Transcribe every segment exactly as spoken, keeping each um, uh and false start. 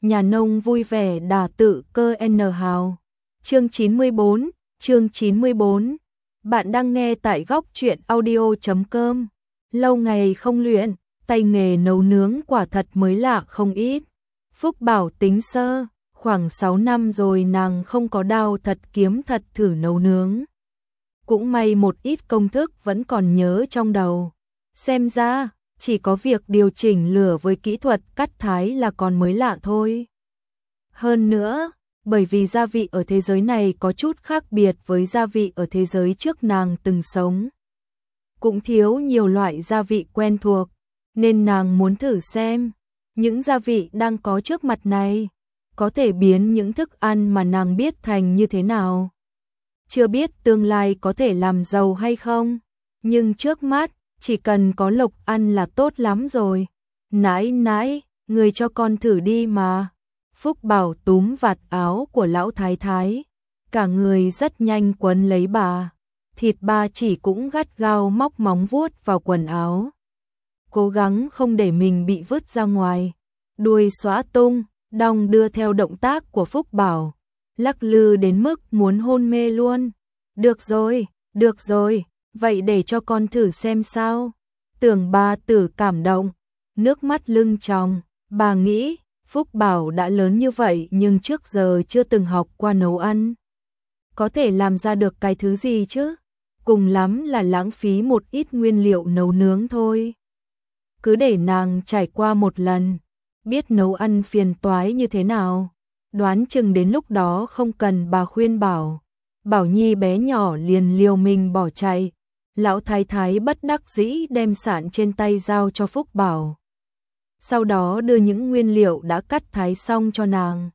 nhà nông vui vẻ đả tự cơ N hào. Chương chín mươi bốn, chương chín mươi bốn. Bạn đang nghe tại góc truyện audio chấm com. Lâu ngày không luyện, tay nghề nấu nướng quả thật mới lạ không ít. Phúc bảo tính sơ, khoảng sáu năm rồi nàng không có đao thật kiếm thật thử nấu nướng. Cũng may một ít công thức vẫn còn nhớ trong đầu. Xem ra, chỉ có việc điều chỉnh lửa với kỹ thuật cắt thái là còn mới lạ thôi. Hơn nữa, bởi vì gia vị ở thế giới này có chút khác biệt với gia vị ở thế giới trước nàng từng sống. Cũng thiếu nhiều loại gia vị quen thuộc, nên nàng muốn thử xem, những gia vị đang có trước mặt này, có thể biến những thức ăn mà nàng biết thành như thế nào. Chưa biết tương lai có thể làm giàu hay không, nhưng trước mắt, chỉ cần có lộc ăn là tốt lắm rồi. Nãi nãi, người cho con thử đi mà. Phúc bảo túm vạt áo của lão thái thái, cả người rất nhanh quấn lấy bà. Thịt ba chỉ cũng gắt gao móc móng vuốt vào quần áo, cố gắng không để mình bị vứt ra ngoài. Đuôi xõa tung, đong đưa theo động tác của Phúc bảo, lắc lư đến mức muốn hôn mê luôn. Được rồi, được rồi, vậy để cho con thử xem sao. Tưởng bà tử cảm động, nước mắt lưng tròng. Bà nghĩ, Phúc bảo đã lớn như vậy nhưng trước giờ chưa từng học qua nấu ăn. Có thể làm ra được cái thứ gì chứ? Cùng lắm là lãng phí một ít nguyên liệu nấu nướng thôi. Cứ để nàng trải qua một lần, biết nấu ăn phiền toái như thế nào. Đoán chừng đến lúc đó không cần bà khuyên bảo. Bảo Nhi bé nhỏ liền liều mình bỏ chạy. Lão thái thái bất đắc dĩ đem sạn trên tay giao cho Phúc bảo. Sau đó đưa những nguyên liệu đã cắt thái xong cho nàng.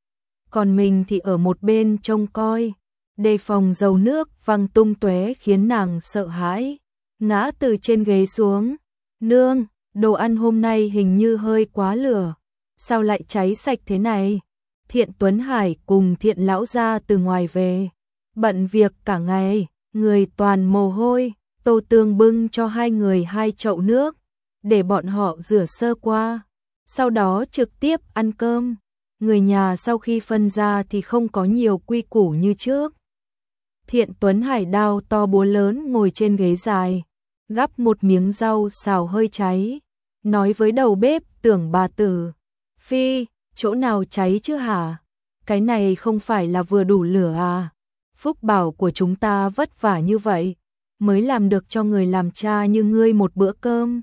Còn mình thì ở một bên trông coi, đề phòng dầu nước văng tung tóe khiến nàng sợ hãi, ngã từ trên ghế xuống. Nương, đồ ăn hôm nay hình như hơi quá lửa, sao lại cháy sạch thế này? Thiện Tuấn Hải cùng Thiện lão gia từ ngoài về, bận việc cả ngày, người toàn mồ hôi. Tô Tương bưng cho hai người hai chậu nước, để bọn họ rửa sơ qua, sau đó trực tiếp ăn cơm. Người nhà sau khi phân ra thì không có nhiều quy củ như trước. Thiện Tuấn Hải đao to búa lớn ngồi trên ghế dài, gắp một miếng rau xào hơi cháy, nói với đầu bếp Tưởng bà tử, Phi, chỗ nào cháy chứ hả? Cái này không phải là vừa đủ lửa à? Phúc bảo của chúng ta vất vả như vậy, mới làm được cho người làm cha như ngươi một bữa cơm.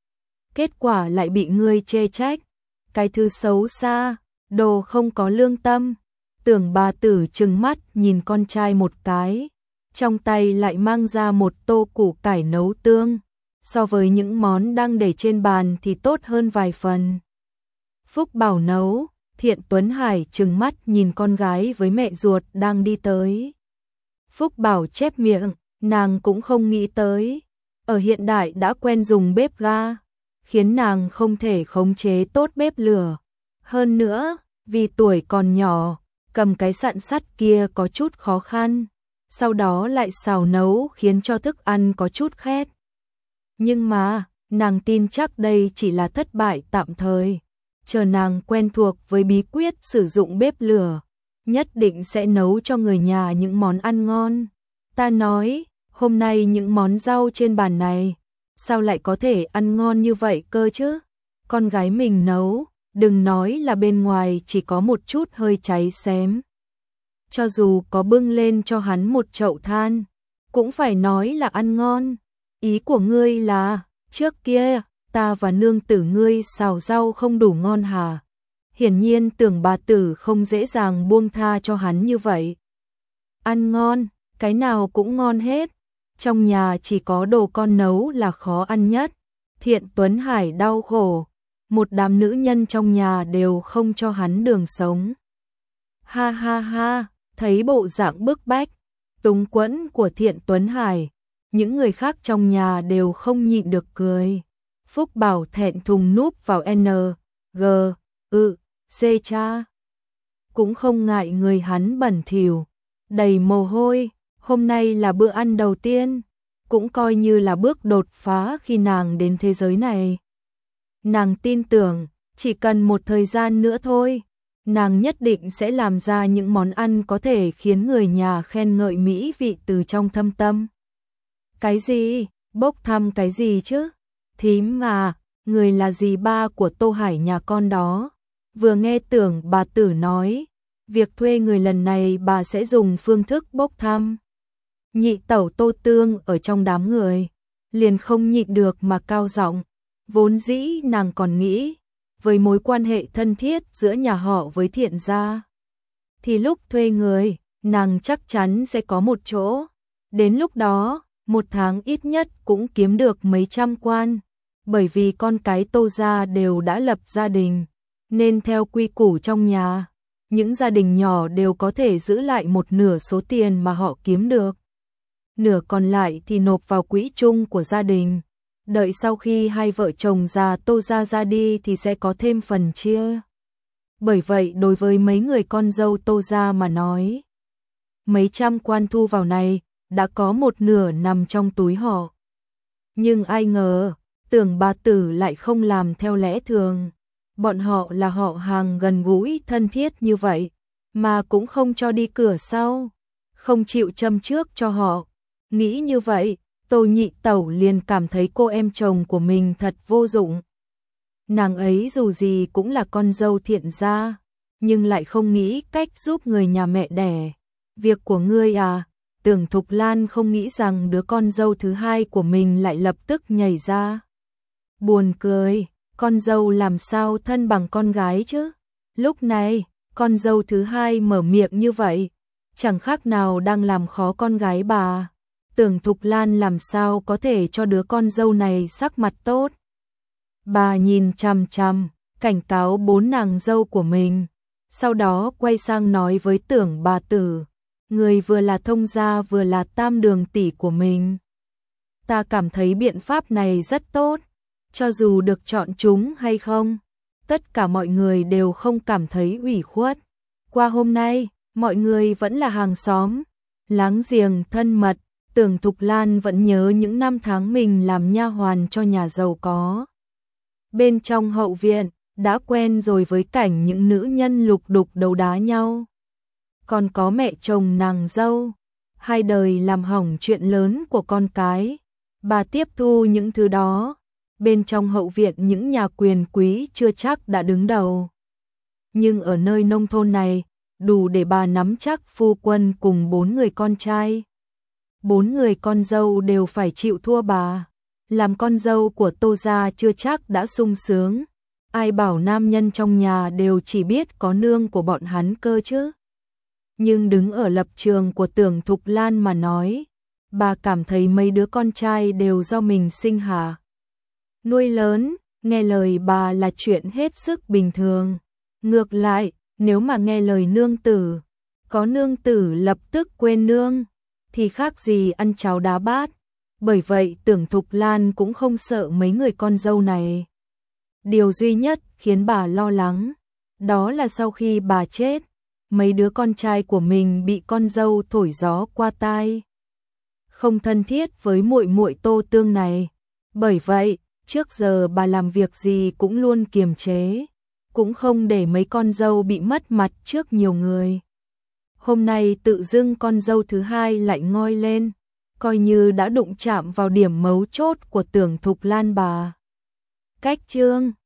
Kết quả lại bị ngươi chê trách, cái thứ xấu xa, đồ không có lương tâm. Tưởng bà tử trừng mắt nhìn con trai một cái, trong tay lại mang ra một tô củ cải nấu tương, so với những món đang để trên bàn thì tốt hơn vài phần. Phúc bảo nấu, Thiện Tuấn Hải trừng mắt nhìn con gái với mẹ ruột đang đi tới. Phúc bảo chép miệng, nàng cũng không nghĩ tới, ở hiện đại đã quen dùng bếp ga, khiến nàng không thể khống chế tốt bếp lửa. Hơn nữa, vì tuổi còn nhỏ, cầm cái sạn sắt kia có chút khó khăn, sau đó lại xào nấu khiến cho thức ăn có chút khét. Nhưng mà, nàng tin chắc đây chỉ là thất bại tạm thời, chờ nàng quen thuộc với bí quyết sử dụng bếp lửa, nhất định sẽ nấu cho người nhà những món ăn ngon. Ta nói, hôm nay những món rau trên bàn này, sao lại có thể ăn ngon như vậy cơ chứ? Con gái mình nấu, đừng nói là bên ngoài chỉ có một chút hơi cháy xém. Cho dù có bưng lên cho hắn một chậu than, cũng phải nói là ăn ngon. Ý của ngươi là, trước kia, ta và nương tử ngươi xào rau không đủ ngon hả? Hiển nhiên Tưởng bà tử không dễ dàng buông tha cho hắn như vậy. Ăn ngon, cái nào cũng ngon hết. Trong nhà chỉ có đồ con nấu là khó ăn nhất. Thiện Tuấn Hải đau khổ, một đám nữ nhân trong nhà đều không cho hắn đường sống. Ha ha ha, thấy bộ dạng bức bách, túng quẫn của Thiện Tuấn Hải, những người khác trong nhà đều không nhịn được cười. Phúc bảo thẹn thùng núp vào N, G, ư, C cha. Cũng không ngại người hắn bẩn thỉu, đầy mồ hôi. Hôm nay là bữa ăn đầu tiên, cũng coi như là bước đột phá khi nàng đến thế giới này. Nàng tin tưởng, chỉ cần một thời gian nữa thôi, nàng nhất định sẽ làm ra những món ăn có thể khiến người nhà khen ngợi mỹ vị từ trong thâm tâm. Cái gì? Bốc thăm cái gì chứ? Thím mà, người là dì ba của Tô Hải nhà con đó. Vừa nghe Tưởng bà tử nói, việc thuê người lần này bà sẽ dùng phương thức bốc thăm. Nhị tẩu Tô Tương ở trong đám người, liền không nhịn được mà cao giọng. Vốn dĩ nàng còn nghĩ, với mối quan hệ thân thiết giữa nhà họ với Thiện gia, thì lúc thuê người, nàng chắc chắn sẽ có một chỗ. Đến lúc đó, một tháng ít nhất cũng kiếm được mấy trăm quan, bởi vì con cái Tô gia đều đã lập gia đình, nên theo quy củ trong nhà, những gia đình nhỏ đều có thể giữ lại một nửa số tiền mà họ kiếm được. Nửa còn lại thì nộp vào quỹ chung của gia đình. Đợi sau khi hai vợ chồng già Tô gia ra đi thì sẽ có thêm phần chia. Bởi vậy đối với mấy người con dâu Tô gia mà nói, mấy trăm quan thu vào này đã có một nửa nằm trong túi họ. Nhưng ai ngờ, Tưởng bà tử lại không làm theo lẽ thường. Bọn họ là họ hàng gần gũi thân thiết như vậy, mà cũng không cho đi cửa sau, không chịu châm trước cho họ. Nghĩ như vậy, Tô nhị tẩu liền cảm thấy cô em chồng của mình thật vô dụng. Nàng ấy dù gì cũng là con dâu Thiện gia, nhưng lại không nghĩ cách giúp người nhà mẹ đẻ. Việc của ngươi à? Tưởng Thục Lan không nghĩ rằng đứa con dâu thứ hai của mình lại lập tức nhảy ra. Buồn cười, con dâu làm sao thân bằng con gái chứ? Lúc này, con dâu thứ hai mở miệng như vậy, chẳng khác nào đang làm khó con gái bà. Tưởng Thục Lan làm sao có thể cho đứa con dâu này sắc mặt tốt. Bà nhìn chằm chằm, cảnh cáo bốn nàng dâu của mình, sau đó quay sang nói với Tưởng bà tử, người vừa là thông gia vừa là tam đường tỷ của mình. Ta cảm thấy biện pháp này rất tốt, cho dù được chọn chúng hay không, tất cả mọi người đều không cảm thấy ủy khuất. Qua hôm nay, mọi người vẫn là hàng xóm, láng giềng thân mật. Tưởng Thục Lan vẫn nhớ những năm tháng mình làm nha hoàn cho nhà giàu có. Bên trong hậu viện, đã quen rồi với cảnh những nữ nhân lục đục đấu đá nhau. Còn có mẹ chồng nàng dâu, hai đời làm hỏng chuyện lớn của con cái. Bà tiếp thu những thứ đó. Bên trong hậu viện những nhà quyền quý chưa chắc đã đứng đầu. Nhưng ở nơi nông thôn này, đủ để bà nắm chắc phu quân cùng bốn người con trai. Bốn người con dâu đều phải chịu thua bà. Làm con dâu của Tô gia chưa chắc đã sung sướng. Ai bảo nam nhân trong nhà đều chỉ biết có nương của bọn hắn cơ chứ. Nhưng đứng ở lập trường của Tưởng Thục Lan mà nói, bà cảm thấy mấy đứa con trai đều do mình sinh hạ nuôi lớn, nghe lời bà là chuyện hết sức bình thường. Ngược lại, nếu mà nghe lời nương tử, có nương tử lập tức quên nương, thì khác gì ăn cháo đá bát. Bởi vậy Tưởng Thục Lan cũng không sợ mấy người con dâu này. Điều duy nhất khiến bà lo lắng, đó là sau khi bà chết, mấy đứa con trai của mình bị con dâu thổi gió qua tai. Không thân thiết với muội muội Tô Tương này. Bởi vậy, trước giờ bà làm việc gì cũng luôn kiềm chế, cũng không để mấy con dâu bị mất mặt trước nhiều người. Hôm nay tự dưng con dâu thứ hai lại ngoi lên, coi như đã đụng chạm vào điểm mấu chốt của Tưởng Thục Lan bà. Cách chương